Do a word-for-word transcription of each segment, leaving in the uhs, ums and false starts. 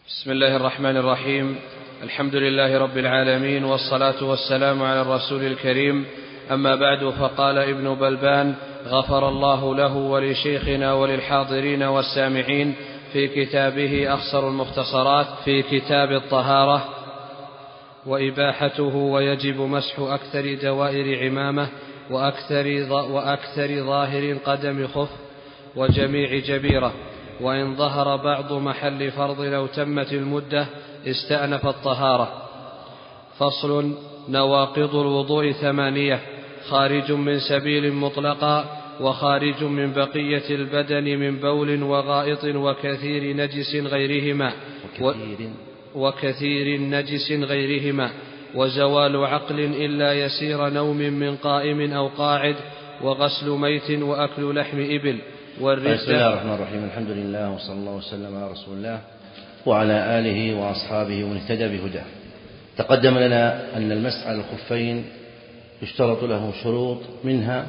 بسم الله الرحمن الرحيم. الحمد لله رب العالمين، والصلاة والسلام على الرسول الكريم. أما بعد، فقال ابن بلبان غفر الله له ولشيخنا وللحاضرين والسامعين في كتابه أخصر المختصرات في كتاب الطهارة وإباحته: ويجب مسح أكثر دوائر عمامة وأكثر, وأكثر ظاهر قدم خف وجميع جبيرة، وإن ظهر بعض محل فرض لو تمت المدة استأنف الطهارة. فصل: نواقض الوضوء ثمانية: خارج من سبيل مطلقا، وخارج من بقية البدن من بول وغائط وكثير نجس غيرهما وكثير, وكثير نجس غيرهما وزوال عقل إلا يسير نوم من قائم أو قاعد، وغسل ميت وأكل لحم إبل والردة. بسم الله الرحمن الرحيم. الحمد لله وصلى الله وسلم على رسول الله وعلى آله وأصحابه ومن اهتدى بهداه. تقدم لنا أن المسح على الخفين يشترط له شروط، منها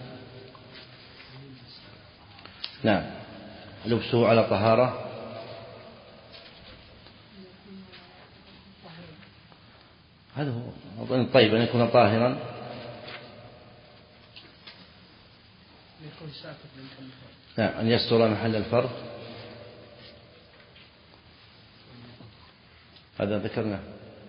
نعم لبسه على طهارة، هذا هو طيب، أن يكون طاهرا، نعم أن يستر محل الفرض، هذا ذكرنا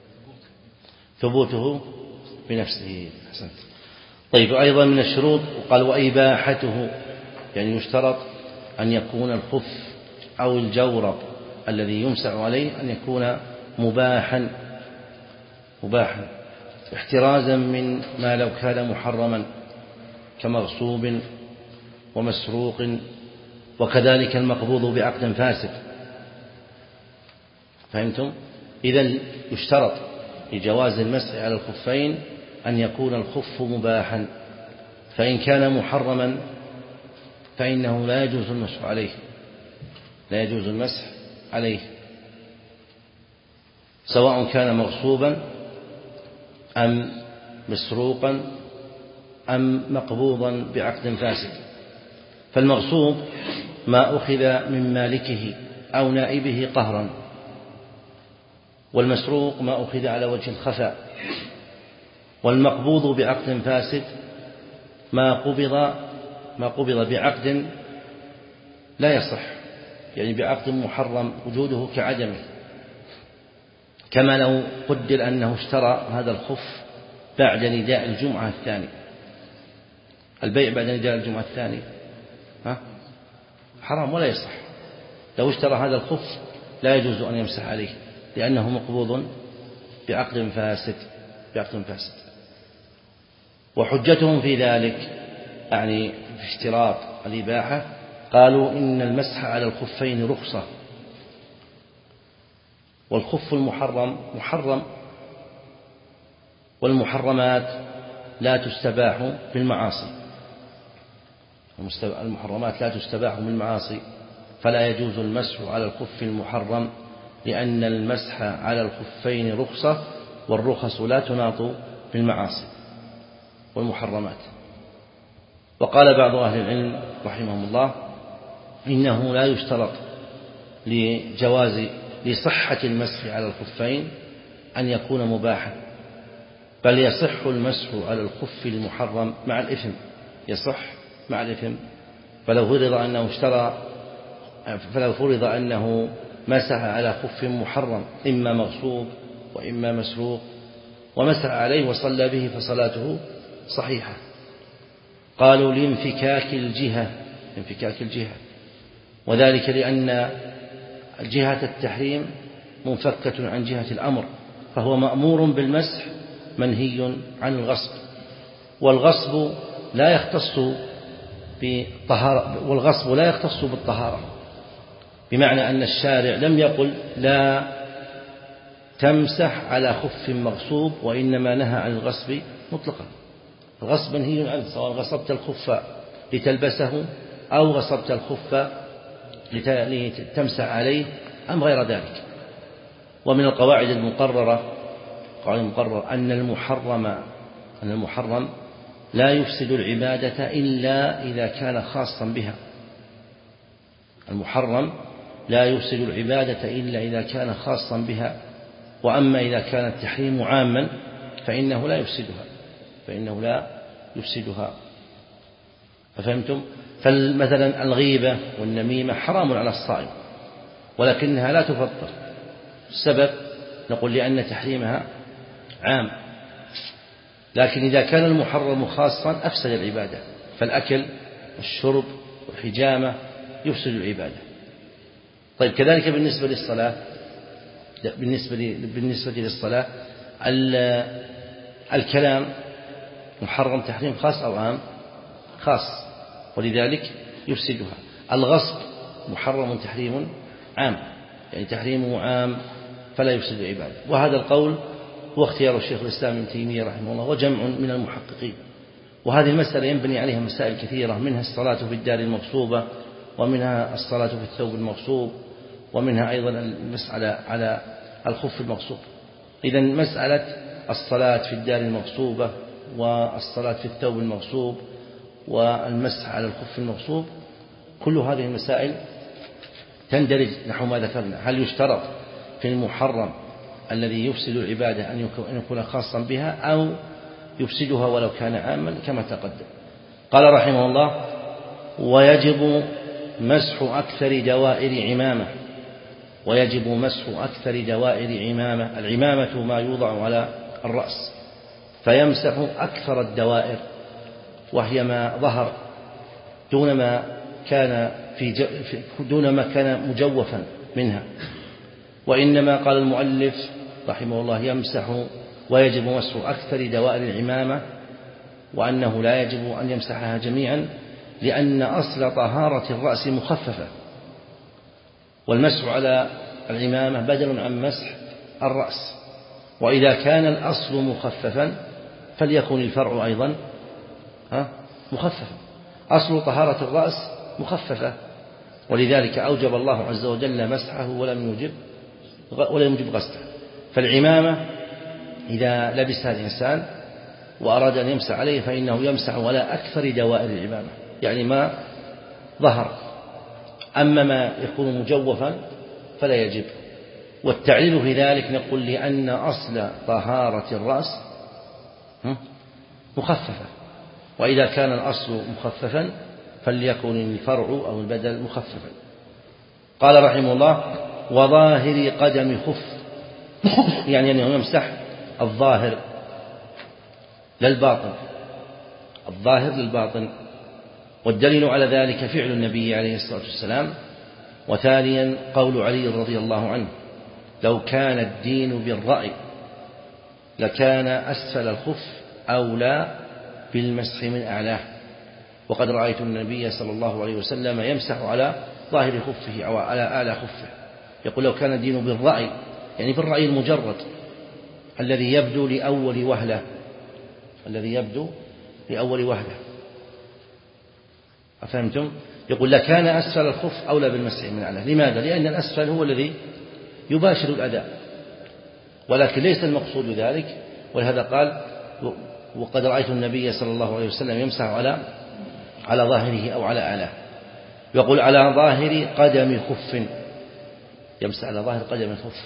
ثبوته بنفسه. حسنت. طيب، أيضا من الشروط وقال وإباحته، يعني يشترط أن يكون الخف أو الجورب الذي يمسح عليه أن يكون مباحا مباحا احترازا من ما لو كان محرما كمغصوب ومسروق، وكذلك المقبوض بعقد فاسد. فهمتم؟ إذن يشترط لجواز المسح على الخفين أن يكون الخف مباحا، فإن كان محرما فإنه لا يجوز المسح عليه لا يجوز المسح عليه سواء كان مغصوبا أم مسروقا أم مقبوضا بعقد فاسد. فالمغصوب ما أخذ من مالكه أو نائبه قهرا، والمسروق ما أخذ على وجه الخفاء، والمقبوض بعقد فاسد ما قبض ما قبض بعقد لا يصح، يعني بعقد محرم وجوده كعدمه، كما لو قدر أنه اشترى هذا الخف بعد نداء الجمعة الثاني. البيع بعد نداء الجمعة الثاني ها؟ حرام ولا يصح. لو اشترى هذا الخف لا يجوز أن يمسح عليه لأنه مقبوض بعقد فاسد بعقد فاسد. وحجتهم في ذلك، يعني في اشتراط الإباحة، قالوا إن المسح على الخفين رخصة، والخف المحرم محرم، والمحرمات لا تستباح بالمعاصي المحرمات لا تستباح بالمعاصي فلا يجوز المسح على الخف المحرم، لأن المسح على الخفين رخصة، والرخص لا تناط بالمعاصي والمحرمات. وقال بعض أهل العلم رحمهم الله إنه لا يشترط لجواز لصحة المسح على الخفين أن يكون مباحا، بل يصح المسح على الخف المحرم مع الإثم يصح مع الإثم. فلو فرض أنه اشترى فلو فرض أنه مسح على خف محرم إما مغصوب وإما مسروق ومسح عليه وصلى به فصلاته صحيحة. قالوا لانفكاك الجهة انفكاك الجهة وذلك لأن جهة التحريم منفكة عن جهة الأمر، فهو مأمور بالمسح منهي عن الغصب، والغصب لا يختص بطهارة والغصب لا يختص بالطهارة، بمعنى أن الشارع لم يقل لا تمسح على خف مغصوب، وإنما نهى عن الغصب مطلقا. الغصب منهي عنه، سواء غصبت الخف لتلبسه أو غصبت الخف لتمسح عليه أم غير ذلك. ومن القواعد المقررة قواعد المقررة أن المحرم أن المحرم لا يفسد العبادة إلا إذا كان خاصا بها. المحرم لا يفسد العبادة إلا إذا كان خاصا بها، وأما إذا كان التحريم عاما فإنه لا يفسدها فإنه لا يفسدها ففهمتم؟ فمثلا الغيبة والنميمة حرام على الصائم ولكنها لا تفطر. السبب نقول لأن تحريمها عام، لكن إذا كان المحرم خاصا أفسد العبادة، فالأكل والشرب والحجامة يفسد العبادة. طيب كذلك بالنسبة للصلاة بالنسبة بالنسبة للصلاة الكلام محرم تحريم خاص أو عام؟ خاص، ولذلك يفسدها. الغصب محرم تحريم عام، يعني تحريمه عام فلا يفسد العبادة. وهذا القول هو اختيار الشيخ الإسلام ابن تيمية رحمه الله وجمع من المحققين. وهذه المسألة ينبني عليها مسائل كثيرة، منها الصلاة في الدار المغصوبة، ومنها الصلاة في الثوب المغصوب، ومنها أيضا المسألة على الخف المغصوب. إذن مسألة الصلاة في الدار المغصوبة والصلاة في الثوب المغصوب والمسح على الخف المغصوب، كل هذه المسائل تندرج نحو ما ذكرنا. هل يشترط في المحرم الذي يفسد العبادة أن يكون خاصا بها أو يفسدها ولو كان عاما كما تقدم؟ قال رحمه الله: ويجب مسح أكثر دوائر عمامة ويجب مسح أكثر دوائر عمامة. العمامة ما يوضع على الرأس، فيمسح أكثر الدوائر، وهي ما ظهر دون ما كان في دون ما كان مجوفا منها. وإنما قال المؤلف رحمه الله يمسح ويجب مسح أكثر دوائر العمامة، وأنه لا يجب أن يمسحها جميعا، لأن أصل طهارة الرأس مخففة، والمسح على العمامة بدل عن مسح الرأس. وإذا كان الأصل مخففا فليكن الفرع أيضا مخففا. أصل طهارة الرأس مخففة، ولذلك أوجب الله عز وجل مسحه ولم يوجب ولم يوجب غسله. فالعمامة إذا لبسها الإنسان وأراد أن يمسح عليه فإنه يمسح على أكثر دوائر العمامة، يعني ما ظهر. أما ما يكون مجوفا فلا يجب. والتعليل في ذلك نقول لأن أصل طهارة الرأس مخففة، وإذا كان الأصل مخففا فليكن الفرع أو البدل مخففا. قال رحمه الله: وظاهر قدم خف، يعني أنه يمسح الظاهر للباطن، الظاهر للباطن. والدليل على ذلك فعل النبي عليه الصلاة والسلام. وثانيا قول علي رضي الله عنه: لو كان الدين بالرأي لكان أسفل الخف أولى بالمسح من أعلاه. وقد رأيت النبي صلى الله عليه وسلم يمسح على ظاهر خفه أو على أعلى خفه. يقول لو كان الدين بالرأي، يعني بالرأي المجرد الذي يبدو لأول وهلة الذي يبدو لأول وهلة أفهمتم؟ يقول لكان أسفل الخف أولى بالمسح من أعلاه. لماذا؟ لأن الأسفل هو الذي يباشر الأداء، ولكن ليس المقصود ذلك. ولهذا قال: وقد رأيت النبي صلى الله عليه وسلم يمسح على على ظاهره أو على أعلاه. يقول على ظاهر قدم خف، يمسح على ظاهر قدم الخف.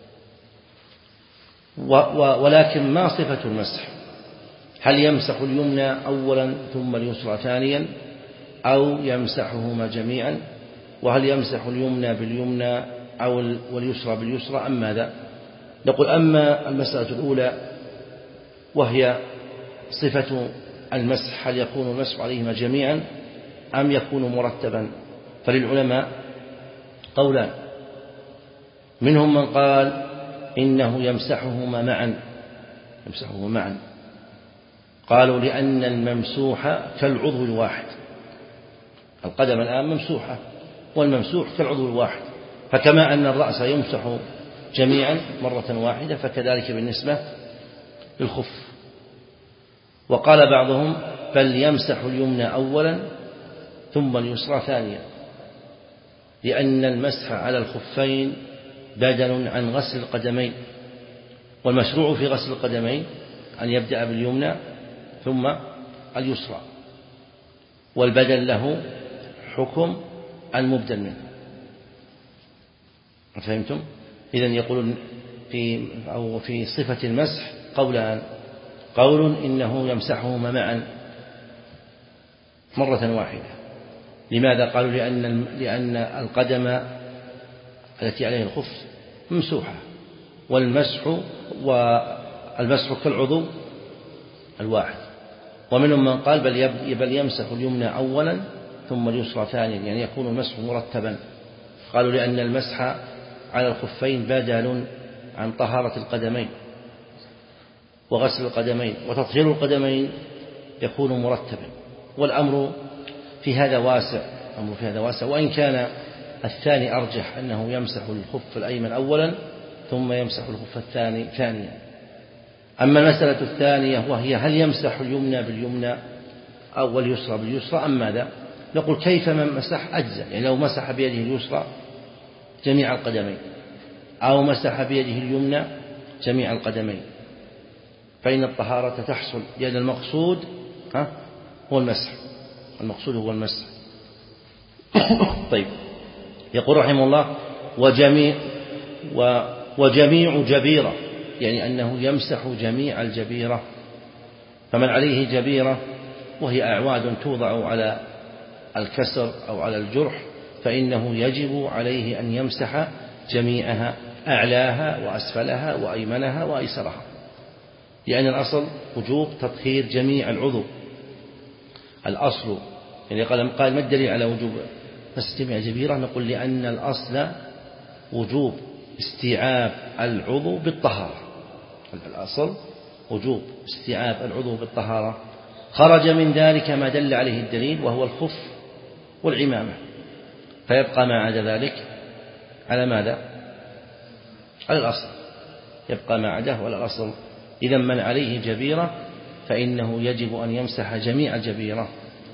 ولكن ما صفة المسح؟ هل يمسح اليمنى أولا ثم اليسرى ثانيا، أو يمسحهما جميعا؟ وهل يمسح اليمنى باليمنى أو واليسرى باليسرى أم ماذا؟ نقول: أما المسألة الأولى وهي صفة المسح، هل يكون المسح عليهما جميعا أم يكون مرتبا؟ فللعلماء قولان، منهم من قال إنه يمسحهما معا يمسحهما معا قالوا لأن الممسوح كالعضو الواحد، القدم الآن ممسوحة والممسوح كالعضو الواحد، فكما أن الرأس يمسح جميعا مرة واحدة فكذلك بالنسبة للخف. وقال بعضهم: بل يمسح اليمنى أولا ثم اليسرى ثانيا، لأن المسح على الخفين بدل عن غسل القدمين، والمشروع في غسل القدمين أن يبدأ باليمنى ثم اليسرى، والبدل له حكم المبدل منه. فهمتم؟ إذن يقولون في أو في صفة المسح قولان: قول إنه يمسحهما معا مرة واحدة. لماذا؟ قالوا لأن لأن القدم التي عليه الخف ممسوحة، والمسح والمسح كالعضو الواحد. ومنهم من قال بل بل يمسح اليمنى أولا ثم اليسرى ثانيا، يعني يكون المسح مرتبا. قالوا لأن المسح على الخفين بدل عن طهارة القدمين وغسل القدمين، وتطهير القدمين يكون مرتبا. والأمر في هذا واسع، الأمر في هذا واسع، وإن كان الثاني أرجح، أنه يمسح الخف الأيمن أولا ثم يمسح الخف الثاني ثانيا. أما المسألة الثانية وهي هل يمسح اليمنى باليمنى أو اليسرى باليسرى أم ماذا؟ نقول كيف من مسح أجزاء، يعني لو مسح بيده اليسرى جميع القدمين أو مسح بيده اليمنى جميع القدمين فإن الطهارة تحصل، لأن المقصود ها هو المسح، المقصود هو المسح. طيب، يقول رحمه الله: وجميع وجميع جبيرة، يعني أنه يمسح جميع الجبيرة. فمن عليه جبيرة وهي أعواد توضع على الكسر أو على الجرح فإنه يجب عليه أن يمسح جميعها، أعلاها وأسفلها وأيمنها وأيسرها، لأن الأصل وجوب تطهير جميع العضو. الأصل يعني قال قال ما الدليل على وجوب مسح جميع الجبيرة؟ نقول لأن الأصل وجوب استيعاب العضو بالطهارة. الأصل وجوب استيعاب العضو بالطهارة. خرج من ذلك ما دل عليه الدليل وهو الخف والعمامة، فيبقى ما عدا ذلك على ماذا؟ على الأصل، يبقى ما عداه على الأصل. إذا من عليه جبيرة فإنه يجب أن يمسح جميع الجبيرة.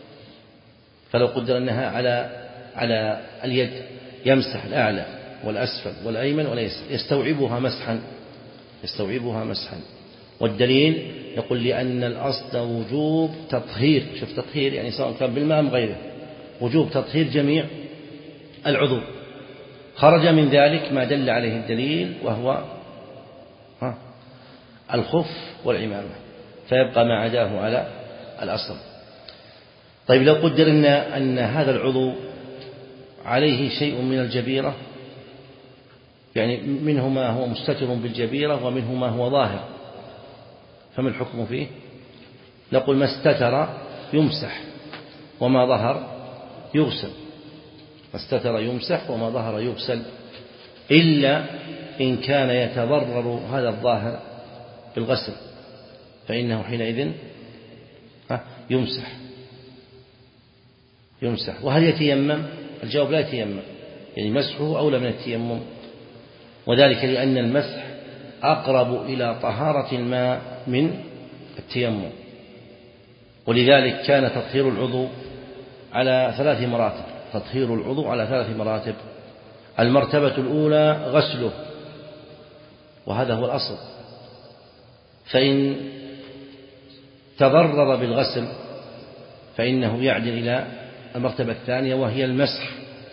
فلو قدر أنها على على اليد يمسح الأعلى والأسفل والأيمن والأيسر، يستوعبها مسحا يستوعبها مسحا. والدليل يقول لأن الأصل وجوب تطهير، شوف تطهير يعني سواء كان بالماء أم غيره، وجوب تطهير جميع العضو. خرج من ذلك ما دل عليه الدليل وهو الخف والعمامة، فيبقى ما عداه على الأصل. طيب، لو قدرنا أن هذا العضو عليه شيء من الجبيرة، يعني منه ما هو مستتر بالجبيرة ومنه ما هو ظاهر، فما الحكم فيه؟ نقول ما استتر يمسح وما ظهر يغسل. ما استتر يمسح وما ظهر يغسل، إلا إن كان يتضرر هذا الظاهر بالغسل فإنه حينئذ يمسح يمسح وهل يتيمم؟ الجواب لا يتيمم، يعني مسحه أولى من التيمم، وذلك لأن المسح أقرب إلى طهارة الماء من التيمم. ولذلك كان تطهير العضو على ثلاث مراتب تطهير العضو على ثلاث مراتب. المرتبة الأولى غسله، وهذا هو الأصل، فإن تضرر بالغسل فإنه يعدل إلى المرتبة الثانية وهي المسح،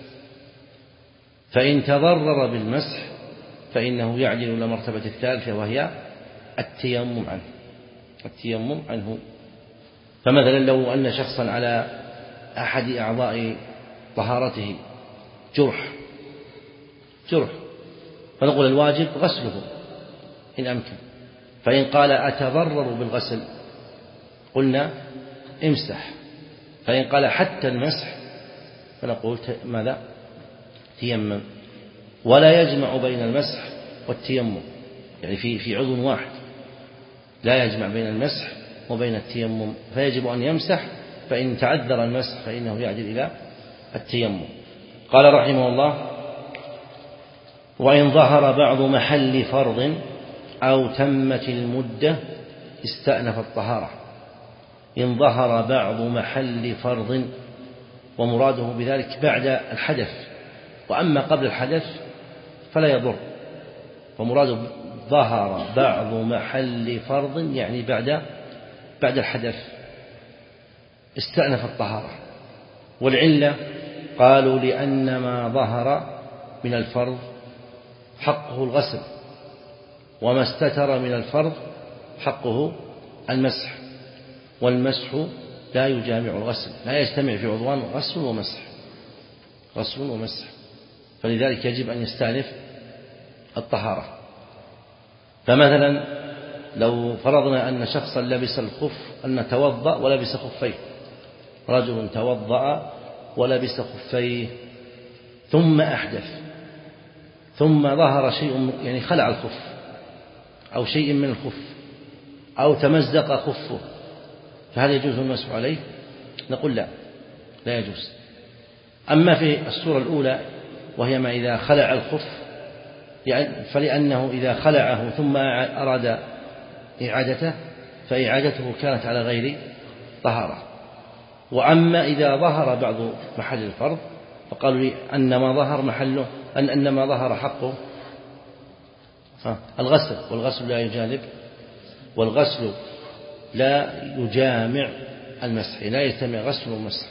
فإن تضرر بالمسح فإنه يعدل إلى المرتبة الثالثة وهي التيمم عنه التيمم عنه فمثلا لو أن شخصا على أحد أعضاء طهارته جرح جرح فنقول الواجب غسله إن أمكن، فإن قال أتضرر بالغسل قلنا امسح، فإن قال حتى المسح فنقول ماذا؟ تيمم. ولا يجمع بين المسح والتيمم، يعني في في عضو واحد لا يجمع بين المسح وبين التيمم، فيجب أن يمسح، فإن تعذر المسح فإنه يعدل إلى التيمم. قال رحمه الله: وإن ظهر بعض محل فرض أو تمت المدة استأنف الطهارة. إن ظهر بعض محل فرض، ومراده بذلك بعد الحدث، وأما قبل الحدث فلا يضر. ومراده ظهر بعض محل فرض يعني بعد بعد الحدث استأنف الطهارة. والعلة قالوا لأن ما ظهر من الفرض حقه الغسل، وما استتر من الفرض حقه المسح، والمسح لا يجامع الغسل، لا يجتمع في عضوان غسل ومسح غسل ومسح فلذلك يجب أن يستأنف الطهارة. فمثلا لو فرضنا أن شخصا لبس الخف، أن توضأ ولبس خفيه، رجل توضأ ولبس خفيه ثم أحدث، ثم ظهر شيء يعني خلع الخف أو شيء من الخف أو تمزق خفه، فهل يجوز المسح عليه؟ نقول لا، لا يجوز. أما في الصورة الأولى وهي ما إذا خلع الخف، يعني فلأنه إذا خلعه ثم أراد إعادته فإعادته كانت على غير طهارة. وأما إذا ظهر بعض محل الفرض فقالوا لي أن ما ظهر محله أن أن ما ظهر حقه الغسل، والغسل لا يجانب والغسل لا يجامع المسح، لا يجتمع غسل ومسح.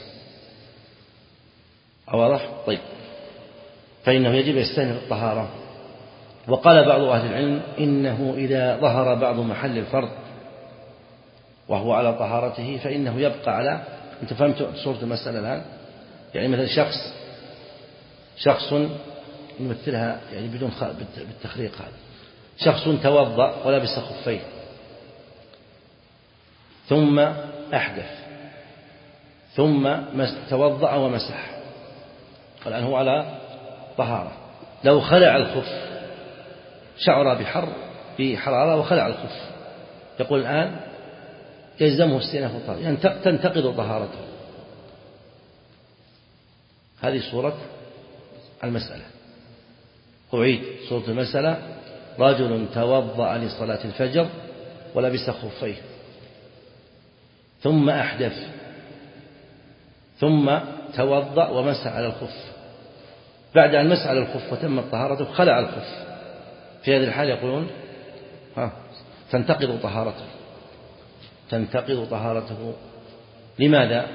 واضح؟ طيب، فإنه يجب يستأنف الطهارة. وقال بعض أهل العلم إنه إذا ظهر بعض محل الفرض وهو على طهارته فإنه يبقى على، أنت فهمت صورة المسألة الآن؟ يعني مثلا شخص شخص نمثلها يعني بدون بالتخريق، هذا شخص توضأ ولبس خفيه ثم أحدث ثم توضأ ومسح، الآن هو على طهارة. لو خلع الخف، شعر بحر بحرارة وخلع الخف، يقول الآن يلزمه استئناف الطهارة، يعني تنتقض طهارته. هذه صورة المسألة. أعيد صورة المسألة: رجل توضأ لصلاة الفجر ولبس خفيه ثم أحدث ثم توضأ ومسح على الخف، بعد أن مسح على الخف وتمت طهارته خلع الخف، في هذه الحال يقولون ها تنتقض طهارته تنتقض طهارته لماذا؟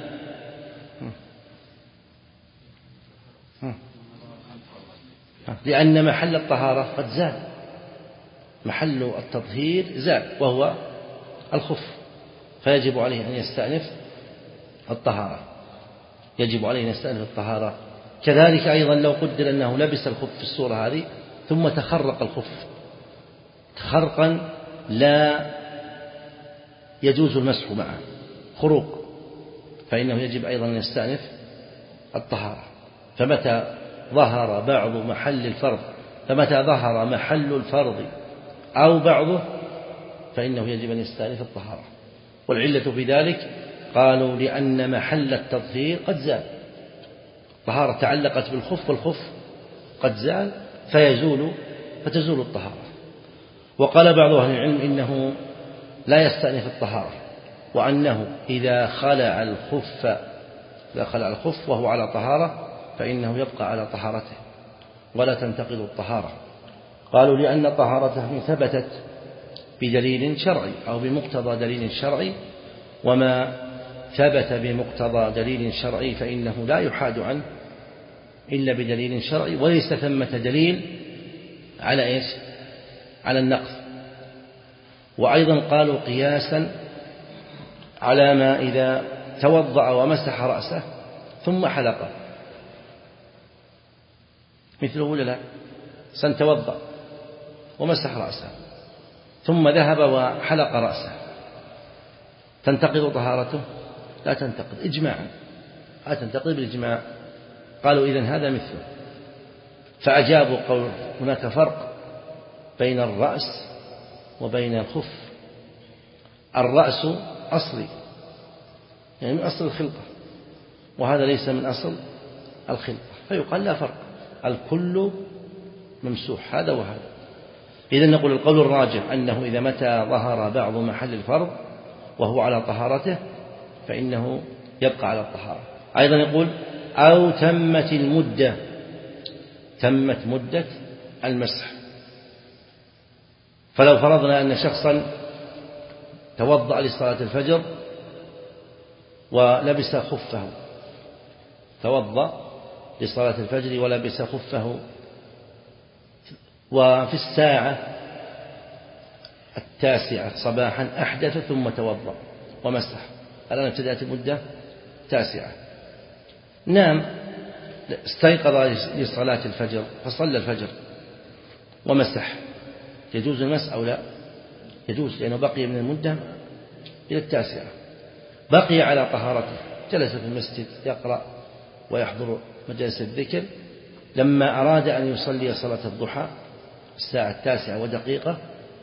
لأن محل الطهارة قد زال، محل التطهير زال وهو الخف، فيجب عليه أن يستأنف الطهارة يجب عليه أن يستأنف الطهارة. كذلك أيضا لو قدر أنه لبس الخف في الصورة هذه ثم تخرق الخف تخرقا لا يجوز المسح معه، خروق، فإنه يجب أيضا أن يستأنف الطهارة. فمتى ظهر بعض محل الفرض فمتى ظهر محل الفرض أو بعضه فإنه يجب أن يستأنف الطهارة. والعلة في ذلك قالوا لأن محل التطهير قد زال، الطهارة تعلقت بالخف والخف قد زال فيزول فتزول الطهارة. وقال بعض أهل العلم إنه لا يستأنف الطهارة، وأنه إذا خلع الخف إذا خلع الخف وهو على طهارة فإنه يبقى على طهارته ولا تنتقض الطهارة. قالوا لأن طهارته ثبتت بدليل شرعي أو بمقتضى دليل شرعي، وما ثبت بمقتضى دليل شرعي فإنه لا يحاد عنه إلا بدليل شرعي، وليس ثمة دليل على إيش؟ على النقص. وأيضا قالوا قياسا على ما إذا توضأ ومسح رأسه ثم حلقه، مثله ولا لا؟ سنتوضأ ومسح رأسه ثم ذهب وحلق رأسه، تنتقض طهارته؟ لا تنتقض إجماعا، لا تنتقض بالإجماع. قالوا إذن هذا مثله. فأجابوا قول هناك فرق بين الرأس وبين الخف. الرأس أصلي يعني من أصل الخلقة، وهذا ليس من أصل الخلقة، فيقال لا فرق، الكل ممسوح هذا وهذا. إذن نقول القول الراجح أنه إذا متى ظهر بعض محل الفرض وهو على طهارته فإنه يبقى على الطهارة. أيضا يقول أو تمت المدة تمت مدة المسح. فلو فرضنا أن شخصا توضأ لصلاة الفجر ولبس خفه توضأ لصلاة الفجر ولبس خفه وفي الساعة التاسعة صباحا أحدث ثم توضأ ومسح. الآن ابتدأت المدة تاسعة. نام استيقظ لصلاة الفجر فصلى الفجر ومسح، يجوز المسح أو لا؟ يجوز، لأنه بقي من المدة إلى التاسعة، بقي على طهارته، جلس في المسجد يقرأ ويحضر مجالس الذكر. لما أراد أن يصلي صلاة الضحى الساعة التاسعة ودقيقة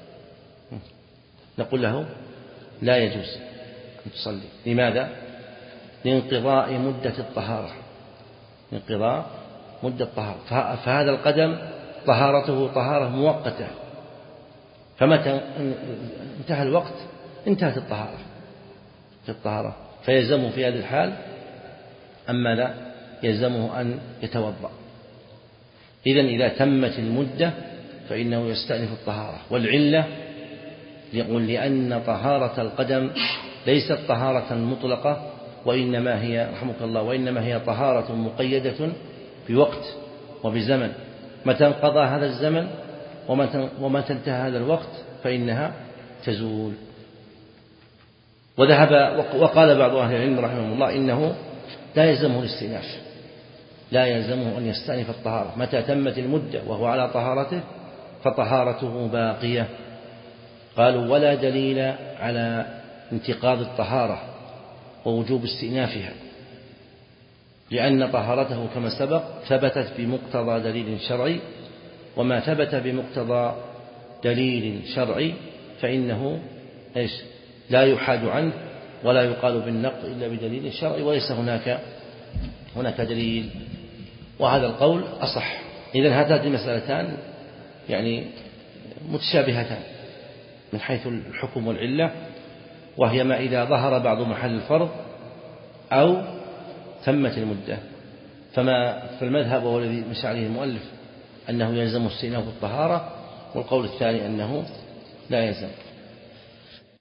نقول له لا يجوز أن تصلي. لماذا؟ لانقضاء مدة الطهارة، انقضاء مدة الطهارة. فهذا القدم طهارته طهارة مؤقتة، فمتى انتهى الوقت انتهت الطهارة في الطهارة، فيلزمه في هذه الحال أما لا يلزمه أن يتوضأ. إذن إذا تمت المدة فإنه يستأنف الطهارة. والعلة يقول لأن طهارة القدم ليست طهارة مطلقة، وإنما هي رحمك الله وإنما هي طهارة مقيدة بوقت وبزمن، متى انقضى هذا الزمن ومتى انتهى هذا الوقت فإنها تزول. وذهب وقال بعض أهل العلم رحمه الله إنه لا يلزمه الاستئناف، لا يلزمه أن يستأنف الطهارة، متى تمت المدة وهو على طهارته فطهارته باقية. قالوا ولا دليل على انتقاض الطهارة ووجوب استئنافها، لأن طهارته كما سبق ثبتت بمقتضى دليل شرعي، وما ثبت بمقتضى دليل شرعي فإنه إيش لا يحاد عنه ولا يقال بالنقض إلا بدليل شرعي، وليس هناك هناك دليل، وهذا القول أصح. إذن هاتان المسألتان يعني متشابهتان من حيث الحكم والعلة، وهي ما إذا ظهر بعض محل الفرض أو تمت المدة. فما في المذهب والذي مشى عليه المؤلف أنه يلزم استئناف الطهارة، والقول الثاني أنه لا يلزم.